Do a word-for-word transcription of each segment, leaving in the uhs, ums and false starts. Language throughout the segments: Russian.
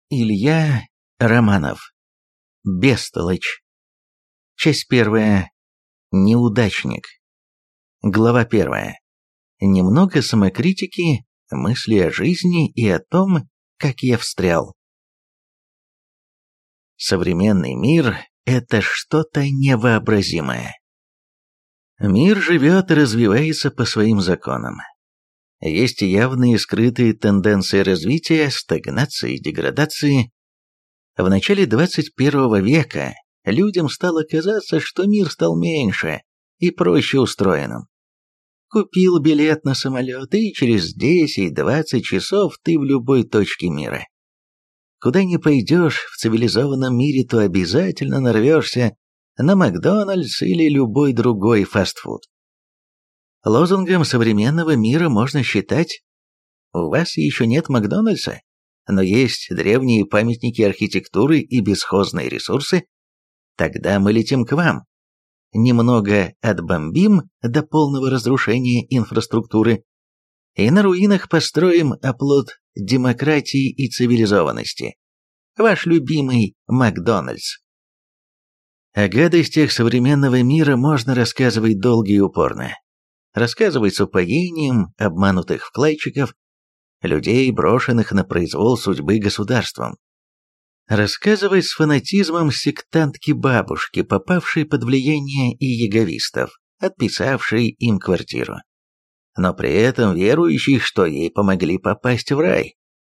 Илья Романов. Бестолочь. Часть первая. Неудачник. Глава первая. Немного самокритики, мысли о жизни и о том, как я встрял. Современный мир – это что-то невообразимое. Мир живет и развивается по своим законам. Есть явные и скрытые тенденции развития, стагнации, деградации. В начале двадцать первого века людям стало казаться, что мир стал меньше и проще устроенным. Купил билет на самолет, и через десять-двадцать часов ты в любой точке мира. Куда ни пойдешь в цивилизованном мире, то обязательно нарвешься на Макдональдс или любой другой фастфуд. Лозунгом современного мира можно считать: у вас еще нет Макдональдса, но есть древние памятники архитектуры и бесхозные ресурсы, тогда мы летим к вам. Немного отбомбим до полного разрушения инфраструктуры и на руинах построим оплот демократии и цивилизованности. Ваш любимый Макдональдс. О гадостях современного мира можно рассказывать долго и упорно. Рассказывать с упоением обманутых вкладчиков, людей, брошенных на произвол судьбы государством. Рассказывать с фанатизмом сектантки-бабушки, попавшей под влияние иеговистов, отписавшей им квартиру, но при этом верующих, что ей помогли попасть в рай.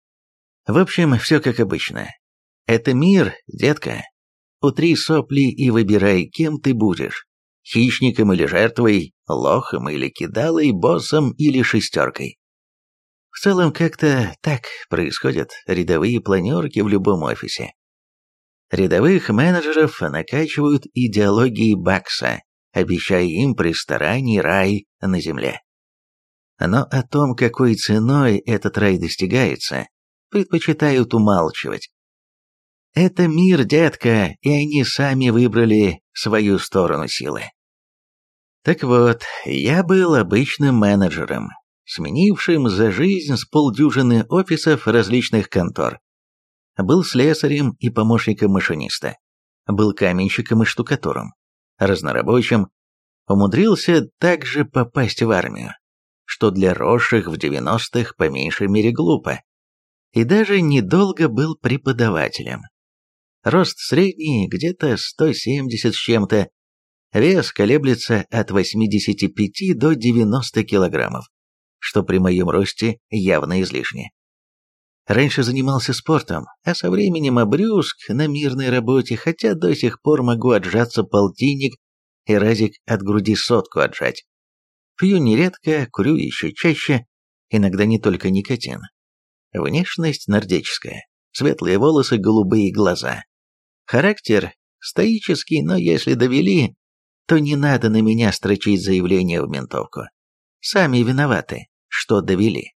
В общем, все как обычно. Это мир, детка. Утри сопли и выбирай, кем ты будешь. Хищником или жертвой, лохом или кидалой, боссом или шестеркой. В целом как-то так происходят рядовые планерки в любом офисе. Рядовых менеджеров накачивают идеологией Бакса, обещая им при старании рай на земле. Но о том, какой ценой этот рай достигается, предпочитают умалчивать. Это мир, детка, и они сами выбрали свою сторону силы. Так вот, я был обычным менеджером, сменившим за жизнь с полдюжины офисов различных контор. Был слесарем и помощником машиниста. Был каменщиком и штукатуром. Разнорабочим. Умудрился также попасть в армию, что для росших в девяностых по меньшей мере глупо. И даже недолго был преподавателем. Рост средний, где-то сто семьдесят с чем-то. Вес колеблется от восьмидесяти пяти до девяноста килограммов, что при моем росте явно излишне. Раньше занимался спортом, а со временем обрюзг на мирной работе, хотя до сих пор могу отжаться полтинник и разик от груди сотку отжать. Пью нередко, курю еще чаще, иногда не только никотин. Внешность нордическая, светлые волосы, голубые глаза. Характер стоический, но если довели, то не надо на меня строчить заявление в ментовку. Сами виноваты, что довели.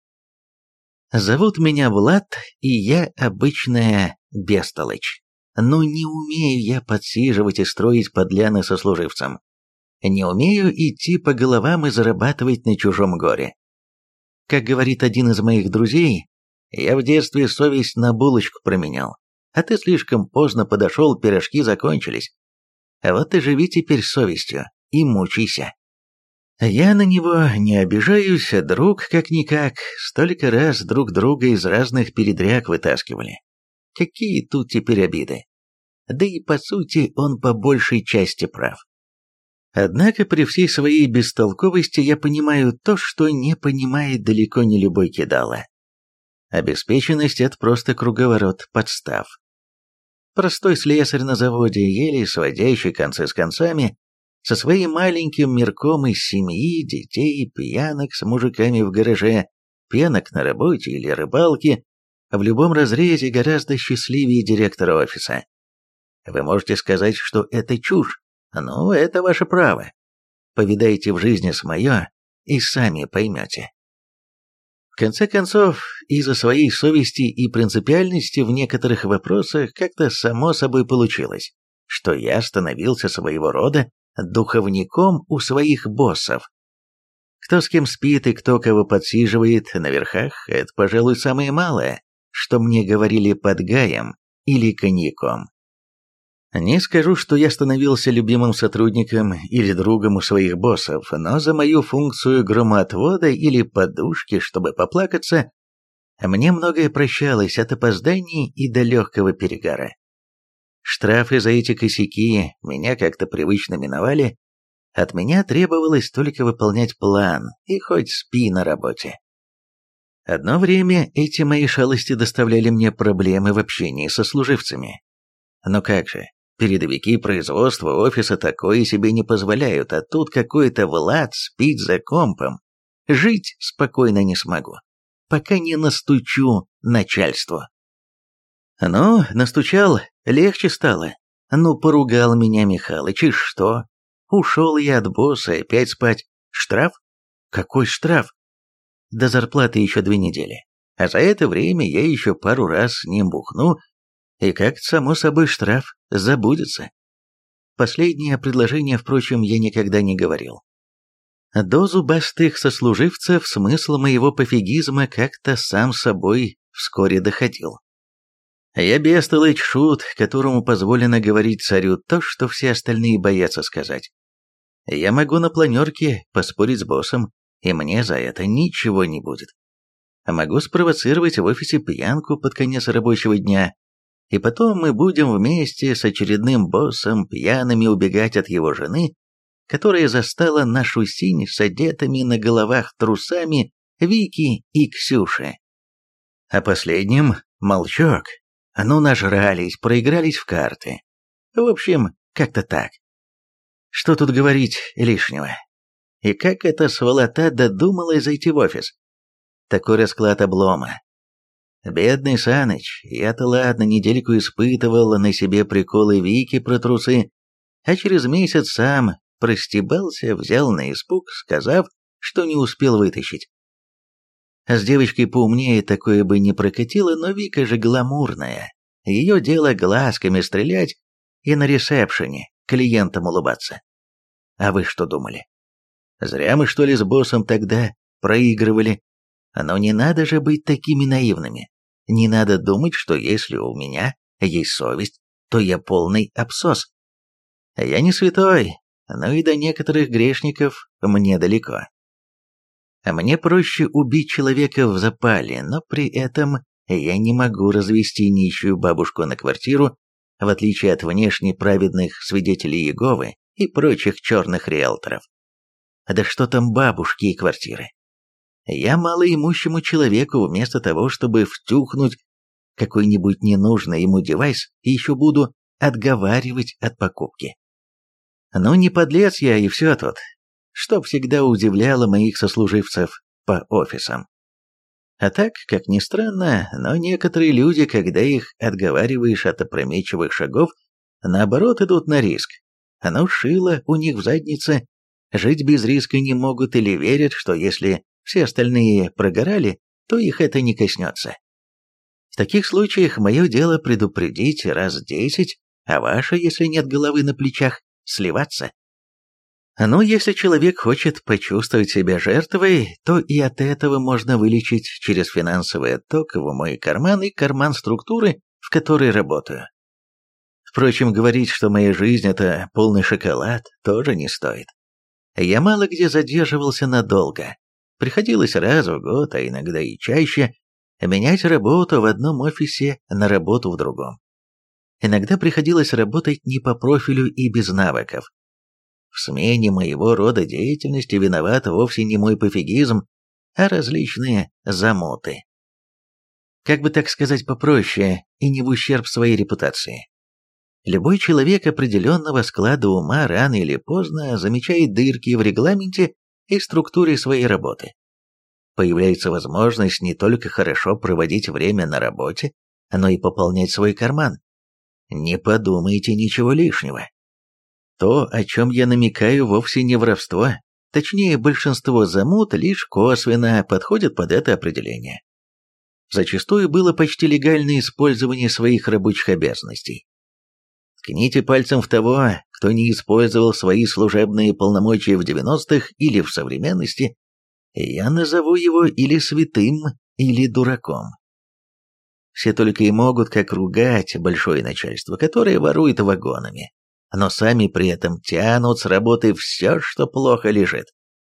Зовут меня Влад, и я обычная бестолочь. Но не умею я подсиживать и строить подляны сослуживцам. Не умею идти по головам и зарабатывать на чужом горе. Как говорит один из моих друзей, я в детстве совесть на булочку променял, а ты слишком поздно подошел, пирожки закончились. А вот и живи теперь с совестью и мучайся. Я на него не обижаюсь, друг как-никак, столько раз друг друга из разных передряг вытаскивали. Какие тут теперь обиды? Да и по сути он по большей части прав. Однако при всей своей бестолковости я понимаю то, что не понимает далеко не любой кидала. Обеспеченность – это просто круговорот подстав. Простой слесарь на заводе, еле сводящий концы с концами, со своим маленьким мирком из семьи, детей, пьянок с мужиками в гараже, пьянок на работе или рыбалке, в любом разрезе гораздо счастливее директора офиса. Вы можете сказать, что это чушь, но это ваше право. Повидайте в жизни с мое и сами поймете. В конце концов, из-за своей совести и принципиальности в некоторых вопросах как-то само собой получилось, что я становился своего рода духовником у своих боссов. Кто с кем спит и кто кого подсиживает на верхах, это, пожалуй, самое малое, что мне говорили под гаем или коньяком. Не скажу, что я становился любимым сотрудником или другом у своих боссов, но за мою функцию громоотвода или подушки, чтобы поплакаться, мне многое прощалось от опозданий и до легкого перегара. Штрафы за эти косяки меня как-то привычно миновали, от меня требовалось только выполнять план и хоть спи на работе. Одно время эти мои шалости доставляли мне проблемы в общении со служивцами. Но как же, передовики производства офиса такое себе не позволяют, а тут какой-то Влад спит за компом. Жить спокойно не смогу, пока не настучу начальству. Ну, настучал, легче стало. Ну, поругал меня Михалыч, и что? Ушел я от босса, опять спать. Штраф? Какой штраф? До зарплаты еще две недели. А за это время я еще пару раз с ним бухну, и как-то само собой штраф забудется. Последнее предложение, впрочем, я никогда не говорил. До зубастых сослуживцев смысл моего пофигизма как-то сам собой вскоре доходил. Я бестолочь шут, которому позволено говорить царю то, что все остальные боятся сказать. Я могу на планерке поспорить с боссом, и мне за это ничего не будет. Могу спровоцировать в офисе пьянку под конец рабочего дня, и потом мы будем вместе с очередным боссом пьяными убегать от его жены, которая застала нашу синь с одетыми на головах трусами Вики и Ксюши. А последним молчок. Ну, нажрались, проигрались в карты. В общем, как-то так. Что тут говорить лишнего? И как эта сволота додумалась зайти в офис? Такой расклад облома. Бедный Саныч, я-то ладно, недельку испытывал на себе приколы Вики про трусы, а через месяц сам простебался, взял на испуг, сказав, что не успел вытащить. С девочкой поумнее такое бы не прокатило, но Вика же гламурная. Ее дело глазками стрелять и на ресепшене клиентам улыбаться. А вы что думали? Зря мы, что ли, с боссом тогда проигрывали. Но не надо же быть такими наивными. Не надо думать, что если у меня есть совесть, то я полный абсос. Я не святой, но и до некоторых грешников мне далеко. Мне проще убить человека в запале, но при этом я не могу развести нищую бабушку на квартиру, в отличие от внешне праведных свидетелей Иеговы и прочих черных риэлторов. Да что там бабушки и квартиры? Я малоимущему человеку вместо того, чтобы втюхнуть какой-нибудь ненужный ему девайс, еще буду отговаривать от покупки. Ну не подлец я и все тут, что всегда удивляло моих сослуживцев по офисам. А так, как ни странно, но некоторые люди, когда их отговариваешь от опрометчивых шагов, наоборот идут на риск. Оно шило у них в заднице, жить без риска не могут или верят, что если все остальные прогорали, то их это не коснется. В таких случаях мое дело предупредить раз десять, а ваше, если нет головы на плечах, сливаться. Но если человек хочет почувствовать себя жертвой, то и от этого можно вылечить через финансовый отток в мой карман и карман структуры, в которой работаю. Впрочем, говорить, что моя жизнь – это полный шоколад, тоже не стоит. Я мало где задерживался надолго. Приходилось раз в год, а иногда и чаще, менять работу в одном офисе на работу в другом. Иногда приходилось работать не по профилю и без навыков. В смене моего рода деятельности виноват вовсе не мой пофигизм, а различные замуты. Как бы так сказать попроще и не в ущерб своей репутации. Любой человек определенного склада ума рано или поздно замечает дырки в регламенте и структуре своей работы. Появляется возможность не только хорошо проводить время на работе, но и пополнять свой карман. Не подумайте ничего лишнего. То, о чем я намекаю, вовсе не воровство, точнее, большинство замут лишь косвенно подходят под это определение. Зачастую было почти легальное использование своих рабочих обязанностей. Ткните пальцем в того, кто не использовал свои служебные полномочия в девяностых или в современности, и я назову его или святым, или дураком. Все только и могут как ругать большое начальство, которое ворует вагонами, но сами при этом тянут с работы все, что плохо лежит.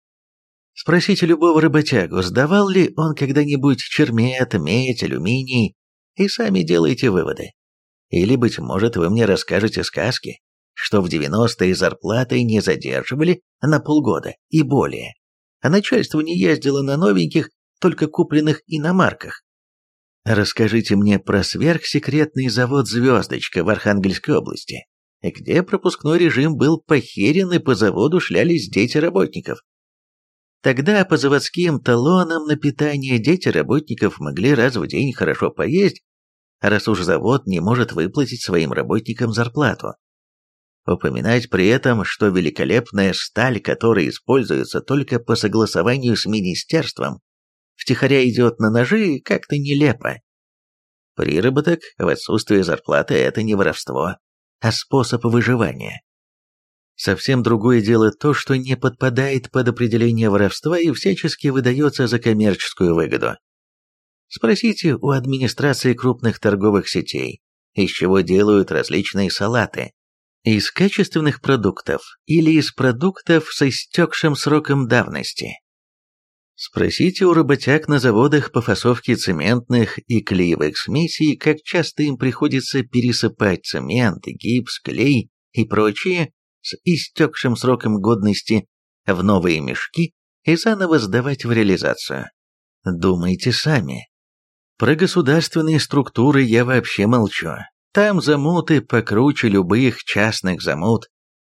Спросите любого работягу, сдавал ли он когда-нибудь чермет, медь, алюминий, и сами делайте выводы. Или, быть может, вы мне расскажете сказки, что в девяностые зарплаты не задерживали на полгода и более, а начальство не ездило на новеньких, только купленных иномарках. Расскажите мне про сверхсекретный завод «Звездочка» в Архангельской области, где пропускной режим был похерен и по заводу шлялись дети работников. Тогда по заводским талонам на питание дети работников могли раз в день хорошо поесть, раз уж завод не может выплатить своим работникам зарплату. Упоминать при этом, что великолепная сталь, которая используется только по согласованию с министерством, втихаря идет на ножи, как-то нелепо. Приработок в отсутствие зарплаты – это не воровство, а способ выживания. Совсем другое дело то, что не подпадает под определение воровства и всячески выдается за коммерческую выгоду. Спросите у администрации крупных торговых сетей, из чего делают различные салаты. Из качественных продуктов или из продуктов с истекшим сроком давности. Спросите у работяг на заводах по фасовке цементных и клеевых смесей, как часто им приходится пересыпать цемент, гипс, клей и прочее с истекшим сроком годности в новые мешки и заново сдавать в реализацию. Думайте сами. Про государственные структуры я вообще молчу. Там замуты покруче любых частных замут.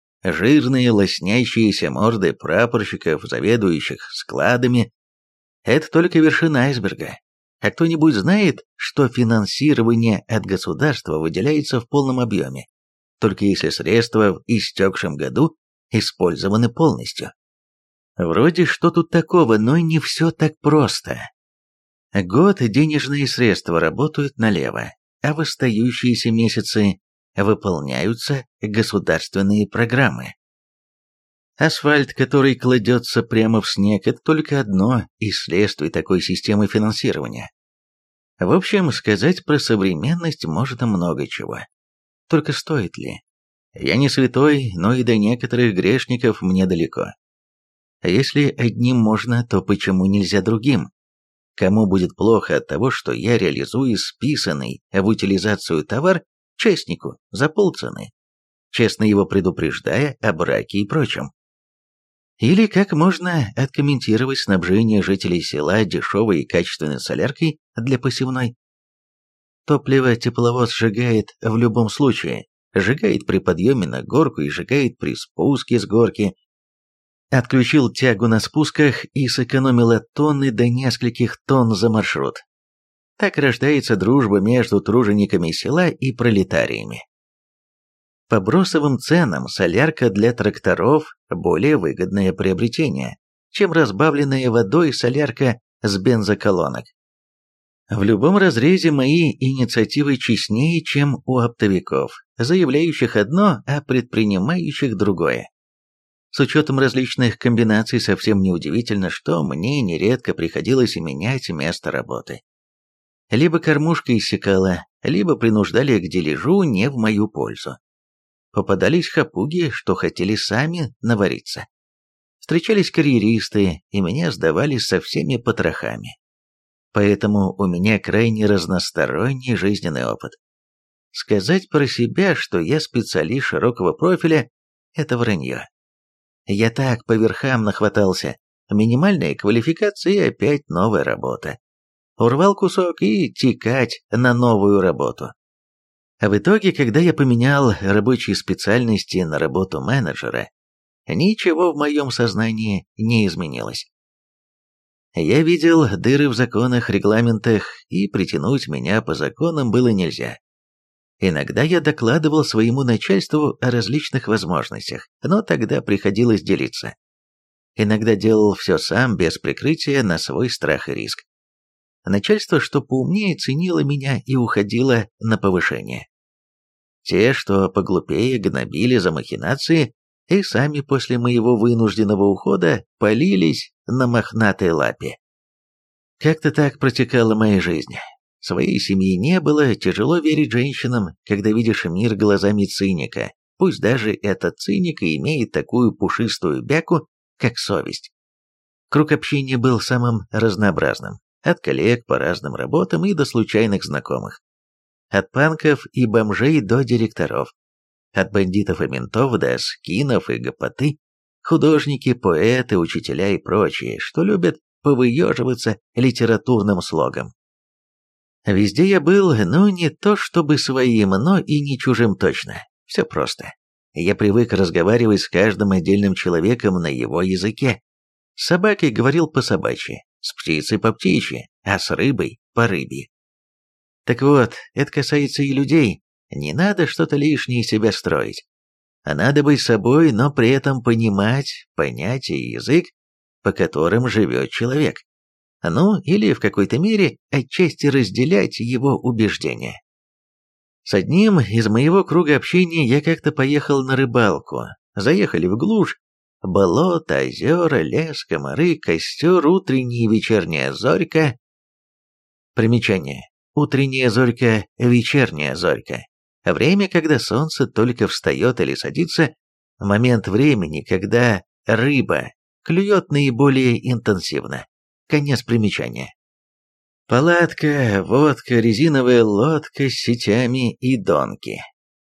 Жирные лоснящиеся морды прапорщиков, заведующих складами. Это только вершина айсберга. А кто-нибудь знает, что финансирование от государства выделяется в полном объеме, только если средства в истекшем году использованы полностью? Вроде что тут такого, но не все так просто. Год денежные средства работают налево, а в остающиеся месяцы выполняются государственные программы. Асфальт, который кладется прямо в снег, это только одно из следствий такой системы финансирования. В общем, сказать про современность можно много чего. Только стоит ли? Я не святой, но и до некоторых грешников мне далеко. А если одним можно, то почему нельзя другим? Кому будет плохо от того, что я реализую списанный в утилизацию товар частнику за полцены, честно его предупреждая о браке и прочем? Или как можно откомментировать снабжение жителей села дешевой и качественной соляркой для посевной? Топливо тепловоз сжигает в любом случае, сжигает при подъеме на горку и сжигает при спуске с горки. Отключил тягу на спусках и сэкономил от тонны до нескольких тонн за маршрут. Так рождается дружба между тружениками села и пролетариями. По бросовым ценам солярка для тракторов – более выгодное приобретение, чем разбавленная водой солярка с бензоколонок. В любом разрезе мои инициативы честнее, чем у оптовиков, заявляющих одно, а предпринимающих другое. С учетом различных комбинаций совсем неудивительно, что мне нередко приходилось менять место работы. Либо кормушка иссякала, либо принуждали к дележу не в мою пользу. Попадались хапуги, что хотели сами навариться. Встречались карьеристы, и меня сдавали со всеми потрохами. Поэтому у меня крайне разносторонний жизненный опыт. Сказать про себя, что я специалист широкого профиля, это вранье. Я так по верхам нахватался. Минимальная квалификация и опять новая работа. Урвал кусок и текать на новую работу. А в итоге, когда я поменял рабочие специальности на работу менеджера, ничего в моем сознании не изменилось. Я видел дыры в законах, регламентах, и притянуть меня по законам было нельзя. Иногда я докладывал своему начальству о различных возможностях, но тогда приходилось делиться. Иногда делал все сам, без прикрытия, на свой страх и риск. Начальство, что поумнее, ценило меня и уходило на повышение. Те, что поглупее, гнобили за махинации, и сами после моего вынужденного ухода полились на мохнатой лапе. Как-то так протекала моя жизнь. Своей семьи не было, тяжело верить женщинам, когда видишь мир глазами циника, пусть даже этот циник и имеет такую пушистую бяку, как совесть. Круг общения был самым разнообразным, от коллег по разным работам и до случайных знакомых. От панков и бомжей до директоров, от бандитов и ментов до скинов и гопоты, художники, поэты, учителя и прочие, что любят повыеживаться литературным слогом. Везде я был, ну не то чтобы своим, но и не чужим точно. Все просто. Я привык разговаривать с каждым отдельным человеком на его языке. С собакой говорил по-собачьи, с птицей по-птичьи, а с рыбой по-рыбьи. Так вот, это касается и людей. Не надо что-то лишнее себя строить. А надо быть собой, но при этом понимать понятия и язык, по которым живет человек. Ну, или в какой-то мере отчасти разделять его убеждения. С одним из моего круга общения я как-то поехал на рыбалку. Заехали в глушь. Болото, озера, лес, комары, костер, утренняя и вечерняя зорька. Примечание. Утренняя зорька, вечерняя зорька. Время, когда солнце только встает или садится, момент времени, когда рыба клюет наиболее интенсивно. Конец примечания. Палатка, водка, резиновая лодка с сетями и донки.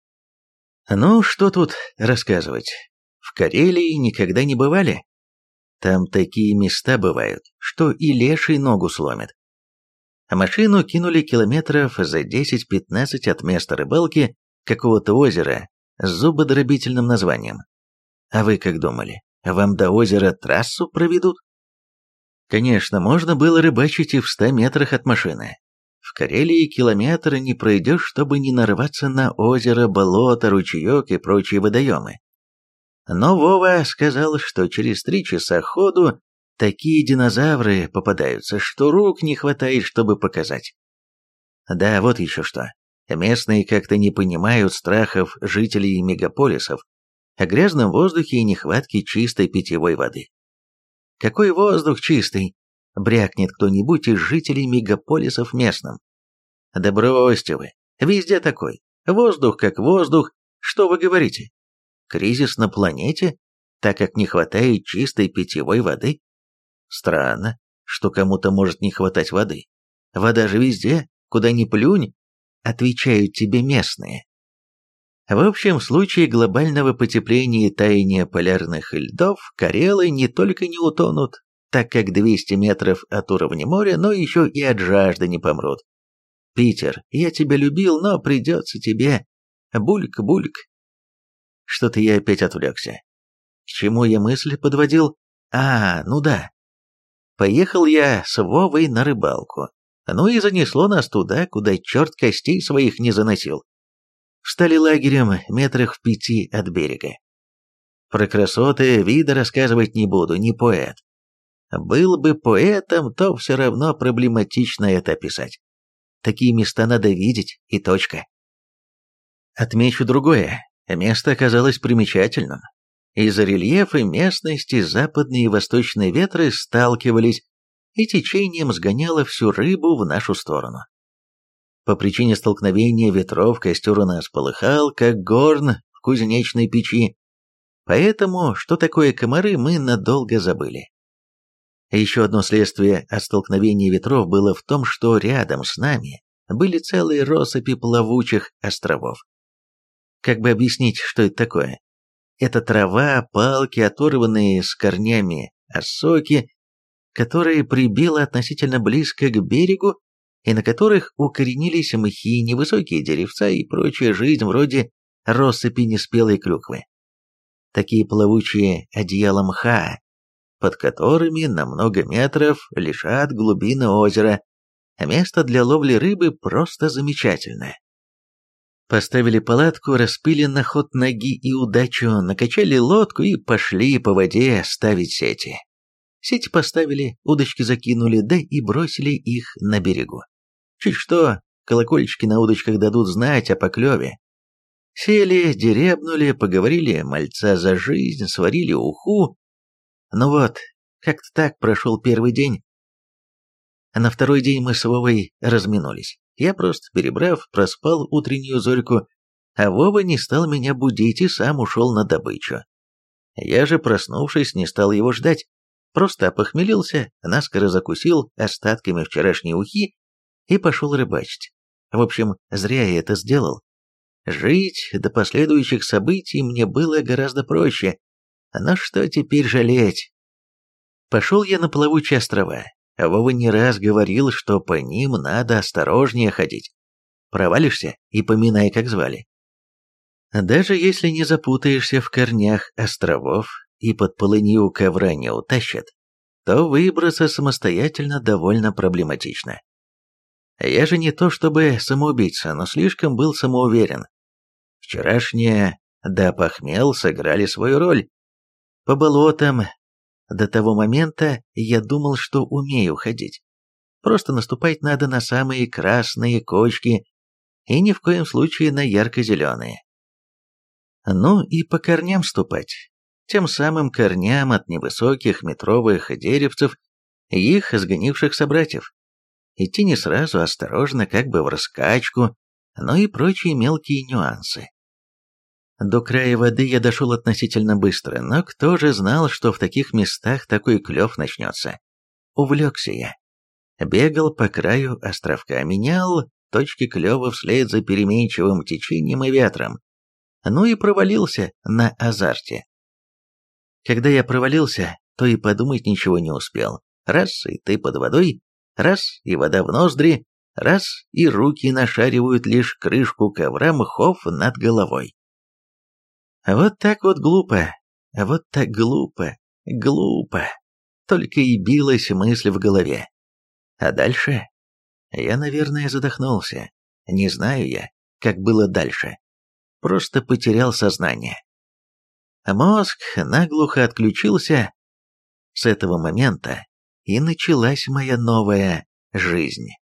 Ну, что тут рассказывать? В Карелии никогда не бывали? Там такие места бывают, что и леший ногу сломит. А машину кинули километров за десять-пятнадцать от места рыбалки какого-то озера с зубодробительным названием. А вы как думали, вам до озера трассу проведут? Конечно, можно было рыбачить и в ста метрах от машины. В Карелии километр не пройдешь, чтобы не нарваться на озеро, болото, ручеек и прочие водоемы. Но Вова сказал, что через три часа ходу такие динозавры попадаются, что рук не хватает, чтобы показать. Да, вот еще что. Местные как-то не понимают страхов жителей мегаполисов о грязном воздухе и нехватке чистой питьевой воды. Какой воздух чистый? Брякнет кто-нибудь из жителей мегаполисов местным. Да бросьте вы, везде такой. Воздух как воздух, что вы говорите? Кризис на планете, так как не хватает чистой питьевой воды? Странно, что кому-то может не хватать воды. Вода же везде, куда ни плюнь, отвечают тебе местные. В общем, в случае глобального потепления и таяния полярных льдов, карелы не только не утонут, так как двести метров от уровня моря, но еще и от жажды не помрут. Питер, я тебя любил, но придется тебе бульк-бульк. Что-то я опять отвлекся. К чему я мысль подводил? А, ну да. Поехал я с Вовой на рыбалку. Ну и занесло нас туда, куда черт костей своих не заносил. Встали лагерем метрах в пяти от берега. Про красоты вида рассказывать не буду, не поэт. Был бы поэтом, то все равно проблематично это описать. Такие места надо видеть, и точка. Отмечу другое. Место оказалось примечательным. Из-за рельефа местности западные и восточные ветры сталкивались, и течением сгоняло всю рыбу в нашу сторону. По причине столкновения ветров костер у нас полыхал, как горн в кузнечной печи, поэтому, что такое комары, мы надолго забыли. Еще одно следствие от столкновения ветров было в том, что рядом с нами были целые россыпи плавучих островов. Как бы объяснить, что это такое? Это трава, палки, оторванные с корнями осоки, которые прибило относительно близко к берегу, и на которых укоренились мхи, невысокие деревца и прочая жизнь вроде россыпи неспелой клюквы. Такие плавучие одеяла мха, под которыми на много метров лежат глубины озера, а место для ловли рыбы просто замечательное. Поставили палатку, распили на ход ноги и удачу, накачали лодку и пошли по воде ставить сети. Сети поставили, удочки закинули, да и бросили их на берегу. Чуть что, колокольчики на удочках дадут знать о поклеве. Сели, деребнули, поговорили мальца за жизнь, сварили уху. Ну вот, как-то так прошел первый день. А на второй день мы с Вовой разминулись. Я просто, перебрав, проспал утреннюю зорьку, а Вова не стал меня будить и сам ушел на добычу. Я же, проснувшись, не стал его ждать, просто опохмелился, наскоро закусил остатками вчерашней ухи и пошел рыбачить. В общем, зря я это сделал. Жить до последующих событий мне было гораздо проще, но что теперь жалеть? Пошел я на плавучие острова. Вова не раз говорил, что по ним надо осторожнее ходить. Провалишься и поминай, как звали. Даже если не запутаешься в корнях островов и под полынью ковра не утащат, то выбраться самостоятельно довольно проблематично. Я же не то чтобы самоубийца, но слишком был самоуверен. Вчерашнее «да похмел» сыграли свою роль. По болотам до того момента я думал, что умею ходить. Просто наступать надо на самые красные кочки и ни в коем случае на ярко-зеленые. Ну и по корням ступать. Тем самым корням от невысоких метровых деревцев и их сгнивших собратьев. Идти не сразу, осторожно, как бы в раскачку, но и прочие мелкие нюансы. До края воды я дошел относительно быстро, но кто же знал, что в таких местах такой клев начнется? Увлекся я. Бегал по краю островка, менял точки клева вслед за переменчивым течением и ветром. Ну и провалился на азарте. Когда я провалился, то и подумать ничего не успел. Раз, и ты под водой, раз, и вода в ноздри, раз, и руки нашаривают лишь крышку ковра мхов над головой. Вот так вот глупо, вот так глупо, глупо. Только и билась мысль в голове. А дальше? Я, наверное, задохнулся. Не знаю я, как было дальше. Просто потерял сознание. Мозг наглухо отключился. С этого момента и началась моя новая жизнь.